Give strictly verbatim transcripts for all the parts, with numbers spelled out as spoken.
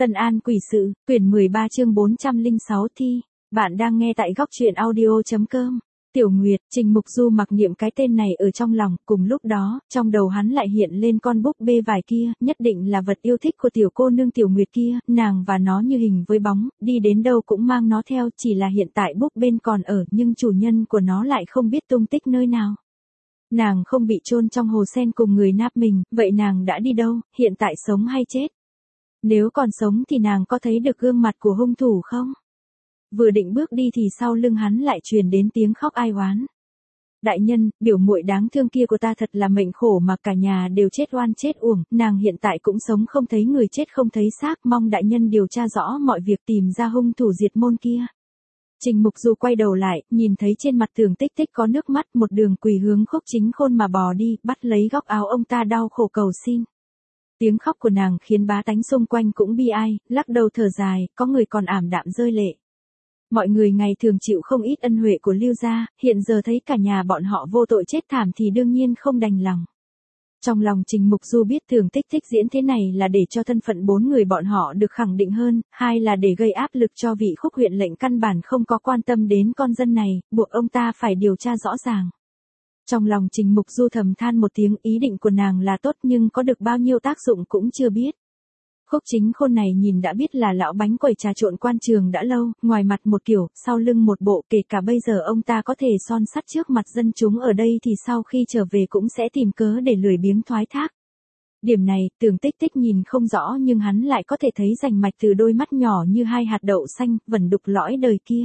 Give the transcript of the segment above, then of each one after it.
Tân An Quỷ Sự, quyển mười ba chương bốn trăm lẻ sáu thi. Bạn đang nghe tại góc truyện audio chấm com. Tiểu Nguyệt, Trình Mục Du mặc niệm cái tên này ở trong lòng, cùng lúc đó, trong đầu hắn lại hiện lên con búp bê vải kia, nhất định là vật yêu thích của tiểu cô nương Tiểu Nguyệt kia, nàng và nó như hình với bóng, đi đến đâu cũng mang nó theo, chỉ là hiện tại búp bên còn ở, nhưng chủ nhân của nó lại không biết tung tích nơi nào. Nàng không bị chôn trong hồ sen cùng người nạp mình, vậy nàng đã đi đâu, hiện tại sống hay chết? Nếu còn sống thì nàng có thấy được gương mặt của hung thủ không? Vừa định bước đi thì sau lưng hắn lại truyền đến tiếng khóc ai oán. Đại nhân, biểu muội đáng thương kia của ta thật là mệnh khổ mà cả nhà đều chết oan chết uổng, nàng hiện tại cũng sống không thấy người chết không thấy xác, mong đại nhân điều tra rõ mọi việc tìm ra hung thủ diệt môn kia. Trình Mục Du quay đầu lại, nhìn thấy trên mặt Tưởng Tích Tích có nước mắt, một đường quỳ hướng Khúc Chính Khôn mà bò đi, bắt lấy góc áo ông ta đau khổ cầu xin. Tiếng khóc của nàng khiến bá tánh xung quanh cũng bi ai, lắc đầu thở dài, có người còn ảm đạm rơi lệ. Mọi người ngày thường chịu không ít ân huệ của Lưu gia, hiện giờ thấy cả nhà bọn họ vô tội chết thảm thì đương nhiên không đành lòng. Trong lòng Trình Mục Du biết Tưởng Tích Tích diễn thế này là để cho thân phận bốn người bọn họ được khẳng định hơn, hai là để gây áp lực cho vị Khúc huyện lệnh căn bản không có quan tâm đến con dân này, buộc ông ta phải điều tra rõ ràng. Trong lòng Trình Mục Du thầm than một tiếng, ý định của nàng là tốt nhưng có được bao nhiêu tác dụng cũng chưa biết. Khúc Chính Khôn này nhìn đã biết là lão bánh quẩy trà trộn quan trường đã lâu, ngoài mặt một kiểu, sau lưng một bộ, kể cả bây giờ ông ta có thể son sắt trước mặt dân chúng ở đây thì sau khi trở về cũng sẽ tìm cớ để lười biếng thoái thác. Điểm này, Tưởng Tích Tích nhìn không rõ nhưng hắn lại có thể thấy rành mạch từ đôi mắt nhỏ như hai hạt đậu xanh, vẩn đục lõi đời kia.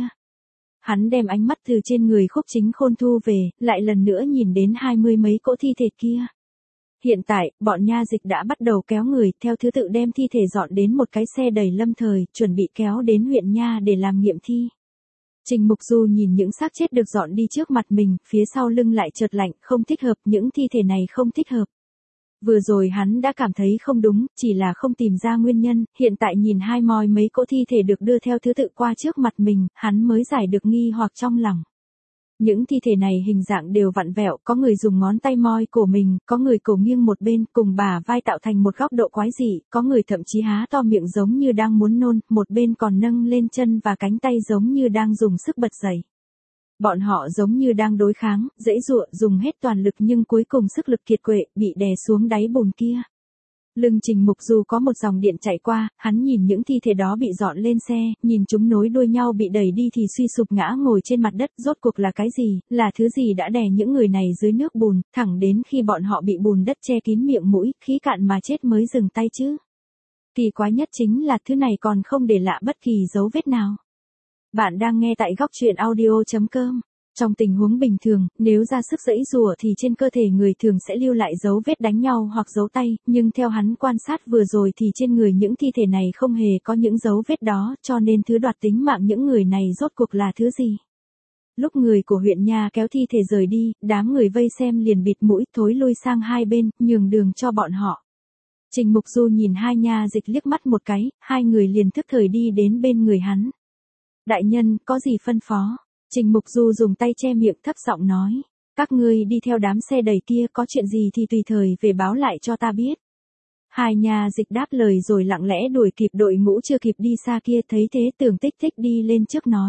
Hắn đem ánh mắt từ trên người Khúc Chính Khôn thu về, lại lần nữa nhìn đến hai mươi mấy cỗ thi thể kia. Hiện tại, bọn nha dịch đã bắt đầu kéo người, theo thứ tự đem thi thể dọn đến một cái xe đầy lâm thời, chuẩn bị kéo đến huyện nha để làm nghiệm thi. Trình Mục Du nhìn những xác chết được dọn đi trước mặt mình, phía sau lưng lại chợt lạnh, không thích hợp, những thi thể này không thích hợp. Vừa rồi hắn đã cảm thấy không đúng, chỉ là không tìm ra nguyên nhân, hiện tại nhìn hai moi mấy cỗ thi thể được đưa theo thứ tự qua trước mặt mình, hắn mới giải được nghi hoặc trong lòng. Những thi thể này hình dạng đều vặn vẹo, có người dùng ngón tay moi cổ mình, có người cổ nghiêng một bên, cùng bả vai tạo thành một góc độ quái dị, có người thậm chí há to miệng giống như đang muốn nôn, một bên còn nâng lên chân và cánh tay giống như đang dùng sức bật dậy. Bọn họ giống như đang đối kháng, giãy giụa, dùng hết toàn lực nhưng cuối cùng sức lực kiệt quệ, bị đè xuống đáy bùn kia. Lưng Trình Mục Du có một dòng điện chạy qua, hắn nhìn những thi thể đó bị dọn lên xe, nhìn chúng nối đuôi nhau bị đẩy đi thì suy sụp ngã ngồi trên mặt đất, rốt cuộc là cái gì, là thứ gì đã đè những người này dưới nước bùn, thẳng đến khi bọn họ bị bùn đất che kín miệng mũi, khí cạn mà chết mới dừng tay chứ. Kỳ quái nhất chính là thứ này còn không để lại bất kỳ dấu vết nào. Bạn đang nghe tại góc truyện audio chấm com. Trong tình huống bình thường, nếu ra sức giãy giụa thì trên cơ thể người thường sẽ lưu lại dấu vết đánh nhau hoặc dấu tay, nhưng theo hắn quan sát vừa rồi thì trên người những thi thể này không hề có những dấu vết đó, cho nên thứ đoạt tính mạng những người này rốt cuộc là thứ gì? Lúc người của huyện nha kéo thi thể rời đi, đám người vây xem liền bịt mũi thối lui sang hai bên, nhường đường cho bọn họ. Trình Mục Du nhìn hai nha dịch liếc mắt một cái, hai người liền tức thời đi đến bên người hắn. Đại nhân, có gì phân phó? Trình Mục Du dùng tay che miệng thấp giọng nói. Các ngươi đi theo đám xe đầy kia, có chuyện gì thì tùy thời về báo lại cho ta biết. Hai nhà dịch đáp lời rồi lặng lẽ đuổi kịp đội ngũ chưa kịp đi xa kia, thấy thế Tưởng Tích Tích đi lên trước nói.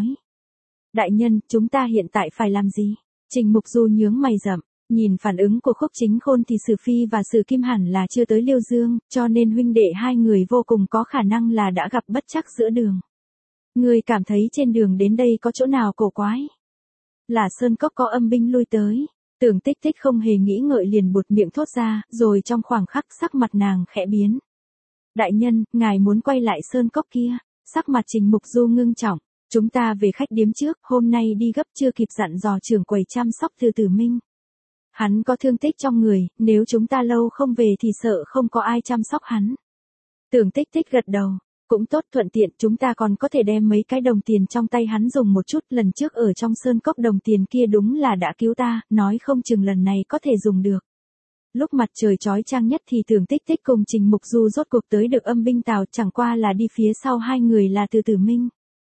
Đại nhân, chúng ta hiện tại phải làm gì? Trình Mục Du nhướng mày rậm, nhìn phản ứng của Khúc Chính Khôn thì Sử Phi và Sử Kim hẳn là chưa tới Liêu Dương, cho nên huynh đệ hai người vô cùng có khả năng là đã gặp bất trắc giữa đường. Ngươi cảm thấy trên đường đến đây có chỗ nào cổ quái? Là sơn cốc có âm binh lui tới. Tưởng Tích Tích không hề nghĩ ngợi liền buột miệng thốt ra, rồi trong khoảng khắc sắc mặt nàng khẽ biến. Đại nhân, ngài muốn quay lại sơn cốc kia. Sắc mặt Trình Mục Du ngưng trọng. Chúng ta về khách điếm trước, hôm nay đi gấp chưa kịp dặn dò trưởng quầy chăm sóc Từ Tử Minh. Hắn có thương tích trong người, nếu chúng ta lâu không về thì sợ không có ai chăm sóc hắn. Tưởng Tích Tích gật đầu. Cũng tốt, thuận tiện chúng ta còn có thể đem mấy cái đồng tiền trong tay hắn dùng một chút, lần trước ở trong sơn cốc đồng tiền kia đúng là đã cứu ta, nói không chừng lần này có thể dùng được. Lúc mặt trời chói chang nhất thì Tưởng Tích Tích cùng Trình Mục Du rốt cuộc tới được âm binh tàu, chẳng qua là đi phía sau hai người là Từ Tử Minh.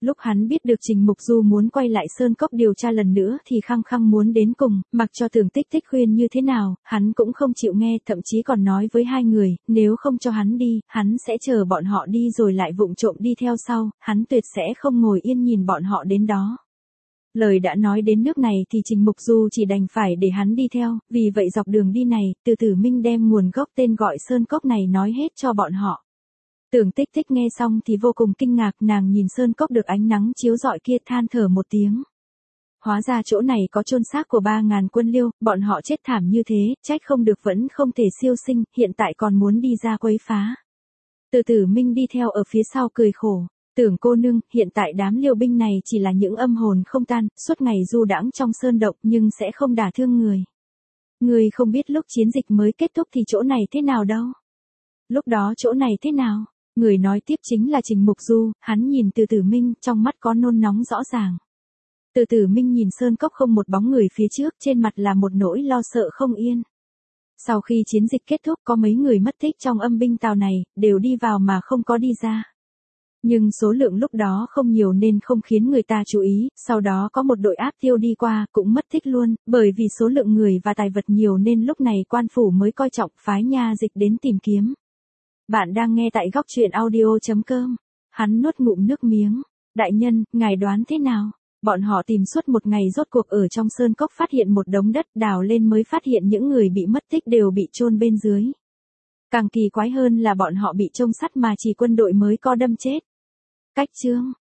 Lúc hắn biết được Trình Mục Du muốn quay lại Sơn Cốc điều tra lần nữa thì khăng khăng muốn đến cùng, mặc cho Tưởng Tích Tích khuyên như thế nào, hắn cũng không chịu nghe, thậm chí còn nói với hai người, nếu không cho hắn đi, hắn sẽ chờ bọn họ đi rồi lại vụng trộm đi theo sau, hắn tuyệt sẽ không ngồi yên nhìn bọn họ đến đó. Lời đã nói đến nước này thì Trình Mục Du chỉ đành phải để hắn đi theo, vì vậy dọc đường đi này, Từ Tử Minh đem nguồn gốc tên gọi Sơn Cốc này nói hết cho bọn họ. Tưởng Tích Tích nghe xong thì vô cùng kinh ngạc, nàng nhìn Sơn Cốc được ánh nắng chiếu rọi kia than thở một tiếng. Hóa ra chỗ này có chôn xác của ba ngàn quân Liêu, bọn họ chết thảm như thế, trách không được vẫn không thể siêu sinh, hiện tại còn muốn đi ra quấy phá. Từ Tử Minh đi theo ở phía sau cười khổ. Tưởng cô nương, hiện tại đám Liêu binh này chỉ là những âm hồn không tan, suốt ngày du đãng trong sơn động nhưng sẽ không đả thương người. Người không biết lúc chiến dịch mới kết thúc thì chỗ này thế nào đâu. Lúc đó chỗ này thế nào? Người nói tiếp chính là Trình Mục Du, hắn nhìn Từ Tử Minh, trong mắt có nôn nóng rõ ràng. Từ Tử Minh nhìn Sơn Cốc không một bóng người phía trước, trên mặt là một nỗi lo sợ không yên. Sau khi chiến dịch kết thúc có mấy người mất tích trong âm binh Tào này, đều đi vào mà không có đi ra. Nhưng số lượng lúc đó không nhiều nên không khiến người ta chú ý, sau đó có một đội áp tiêu đi qua cũng mất tích luôn, bởi vì số lượng người và tài vật nhiều nên lúc này quan phủ mới coi trọng phái nha dịch đến tìm kiếm. Bạn đang nghe tại góc truyện audio chấm com. Hắn nuốt ngụm nước miếng. Đại nhân, ngài đoán thế nào? Bọn họ tìm suốt một ngày rốt cuộc ở trong sơn cốc phát hiện một đống đất, đào lên mới phát hiện những người bị mất tích đều bị chôn bên dưới. Càng kỳ quái hơn là bọn họ bị chông sắt mà chỉ quân đội mới co đâm chết. Cách chương